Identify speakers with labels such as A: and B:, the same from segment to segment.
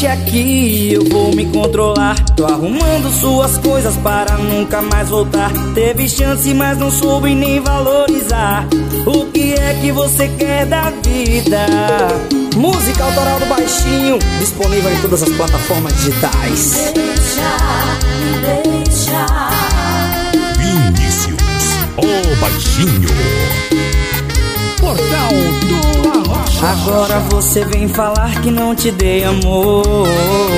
A: deixa que eu vou me controlar. Tô arrumando suas coisas para nunca mais voltar. Teve chance, mas não soube nem valorizar. O que é que você quer da vida? Música autoral do Baixinho, disponível em todas as plataformas digitais.
B: Deixa
C: Vinícius, o Baixinho. Portal do Arrocha.
A: Agora você vem falar que não te dei amor.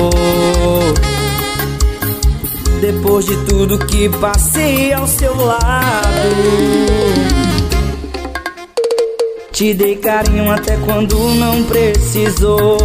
A: Depois de tudo que passei ao seu lado, te dei carinho até quando não precisou.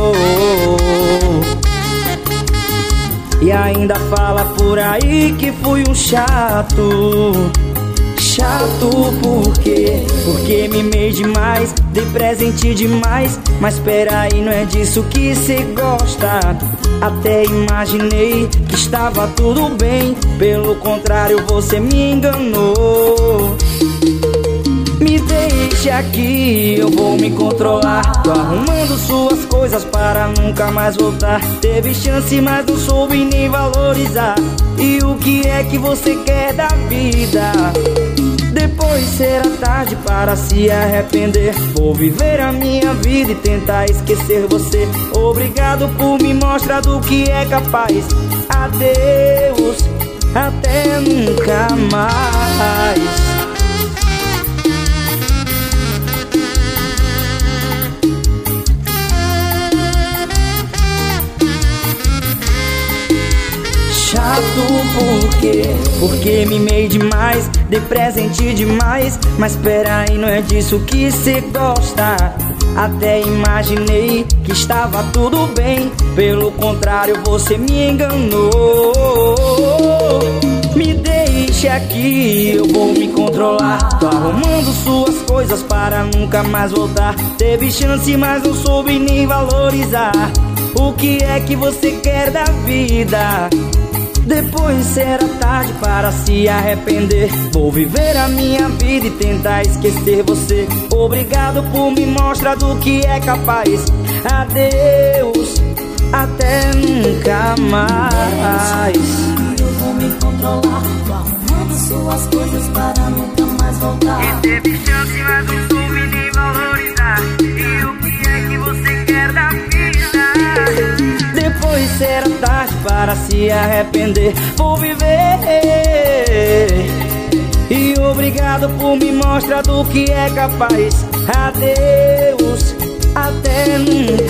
A: E ainda fala por aí que fui um chato. Chato por quê? Porque mimei demais, dei presente demais. Mas peraí, não é disso que cê gosta. Até imaginei que estava tudo bem. Pelo contrário, você me enganou. Me deixa aqui, eu vou me controlar. Tô arrumando suas coisas para nunca mais voltar. Teve chance, mas não soube nem valorizar. E o que é que você quer da vida? Depois será tarde para se arrepender. Vou viver a minha vida e tentar esquecer você. Obrigado por me mostrar do que é capaz. Adeus, até nunca mais. Chato por quê? Porque mimei demais, dei presente demais. Mas peraí, não é disso que cê gosta. Até imaginei que estava tudo bem. Pelo contrário, você me enganou. Me deixa aqui, eu vou me controlar. Tô arrumando suas coisas para nunca mais voltar. Teve chance, mas não soube nem valorizar. O que é que você quer da vida? Depois será tarde para se arrepender. Vou viver a minha vida e tentar esquecer você. Obrigado por me mostrar do que é capaz. Adeus, até nunca mais.
B: eu vou me controlar. Tô arrumando suas coisas para nunca mais voltar.
A: E teve chance, mas não soube nem valorizar. E o que é que você quer da vida? Depois será tarde para se arrepender. Vou viver. E obrigado por me mostrar do que é capaz. Adeus, até nunca